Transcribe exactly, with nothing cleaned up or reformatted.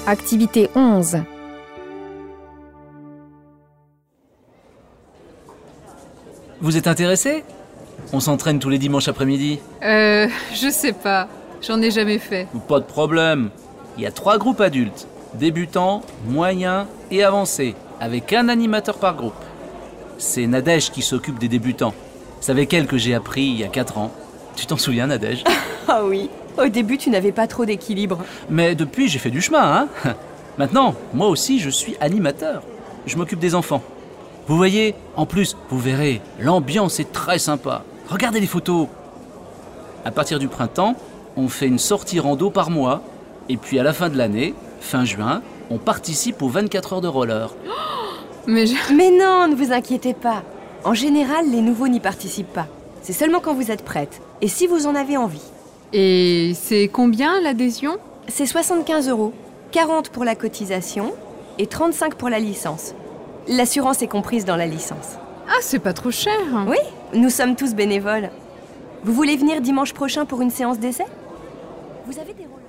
Activité onze. Vous êtes intéressé ? On s'entraîne tous les dimanches après-midi. Euh, je sais pas. J'en ai jamais fait. Pas de problème. Il y a trois groupes adultes. Débutants, moyens et avancés. Avec un animateur par groupe. C'est Nadège qui s'occupe des débutants. C'est avec elle que j'ai appris il y a quatre ans. Tu t'en souviens, Nadège ? Ah oui, au début tu n'avais pas trop d'équilibre. Mais depuis, j'ai fait du chemin, hein. Maintenant, moi aussi, je suis animateur. Je m'occupe des enfants. Vous voyez, en plus, vous verrez, l'ambiance est très sympa. Regardez les photos. À partir du printemps, on fait une sortie rando par mois. Et puis à la fin de l'année, fin juin, on participe aux vingt-quatre heures de roller. Mais je... Mais non, ne vous inquiétez pas. En général, les nouveaux n'y participent pas. C'est seulement quand vous êtes prête. Et si vous en avez envie. Et c'est combien l'adhésion ? C'est soixante-quinze euros. quarante pour la cotisation et trente-cinq pour la licence. L'assurance est comprise dans la licence. Ah, c'est pas trop cher. Oui, nous sommes tous bénévoles. Vous voulez venir dimanche prochain pour une séance d'essai ? Vous avez des rôles.